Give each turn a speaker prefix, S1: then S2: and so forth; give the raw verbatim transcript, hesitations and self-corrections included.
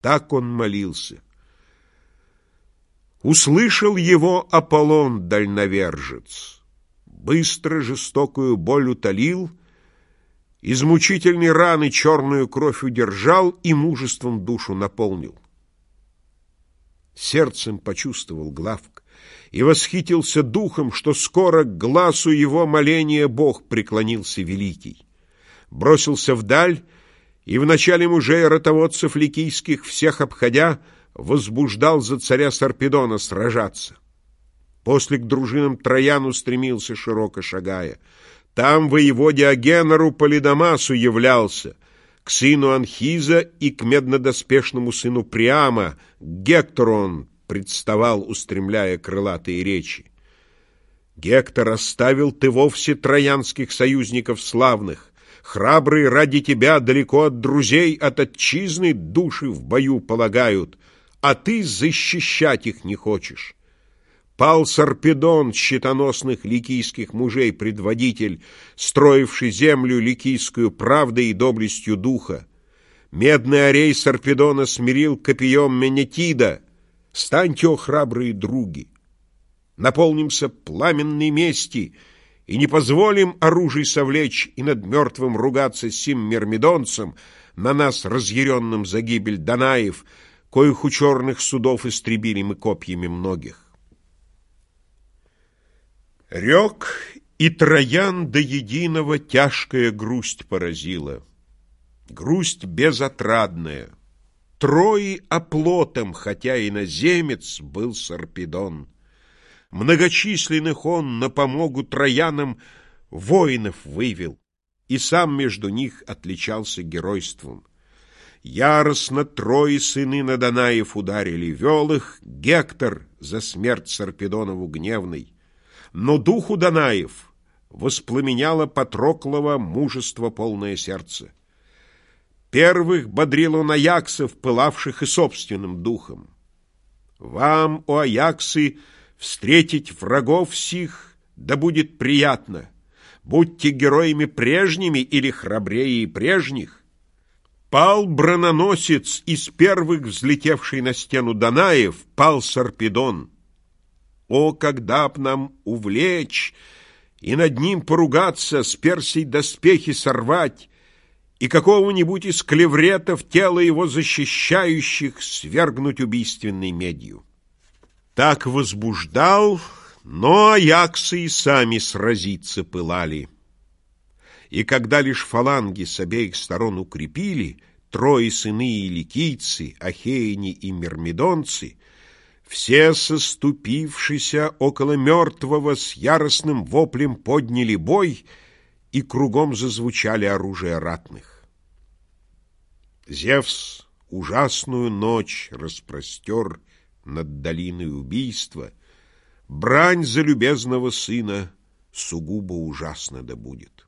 S1: Так он молился. Услышал его Аполлон дальновержец, быстро жестокую боль утолил, из мучительной раны черную кровь удержал и мужеством душу наполнил. Сердцем почувствовал Главк и восхитился духом, что скоро к гласу его моления Бог преклонился великий. Бросился вдаль, и в начале мужей ротоводцев ликийских, всех обходя, возбуждал за царя Сарпедона сражаться. После к дружинам Трояну стремился, широко шагая. Там воеводе Агенору Полидамасу являлся, к сыну Анхиза и к меднодоспешному сыну Приама, к Гектору он представал, устремляя крылатые речи. «Гектор, оставил ты вовсе троянских союзников славных, храбрые ради тебя далеко от друзей, от отчизны души в бою полагают, а ты защищать их не хочешь. Пал Сарпедон, щитоносных ликийских мужей предводитель, строивший землю ликийскую правдой и доблестью духа. Медный орей Сарпедона смирил копьем Менетида. Станьте, о храбрые други! Наполнимся пламенной мести и не позволим оружий совлечь и над мертвым ругаться сим мирмидонцам, на нас разъяренным за гибель Данаев, коих у черных судов истребили мы копьями многих». Рек, и Троян до единого тяжкая грусть поразила. Грусть безотрадная. Трои оплотом, хотя иноземец, был Сарпедон. Многочисленных он на помогу троянам воинов вывел, и сам между них отличался геройством. Яростно Трои сыны на Данаев ударили, вел их Гектор за смерть Сарпедонову гневной. Но духу Данаев воспламеняло Патроклова мужество полное сердце. Первых бодрил он аяксов, пылавших и собственным духом. «Вам, о аяксы, встретить врагов сих, да будет приятно. Будьте героями прежними или храбрее и прежних». Пал брононосец, из первых взлетевший на стену Данаев, пал Сарпедон. О, когда б нам увлечь и над ним поругаться, с Персей доспехи сорвать и какого-нибудь из клевретов тело его защищающих свергнуть убийственной медью. Так возбуждал, но аяксы и сами сразиться пылали. И когда лишь фаланги с обеих сторон укрепили, Трои сыны и ликийцы, ахеяне и мирмидонцы, все соступившиеся около мертвого с яростным воплем подняли бой, и кругом зазвучали оружия ратных. Зевс ужасную ночь распростер над долиной убийства. Брань за любезного сына сугубо ужасно да будет.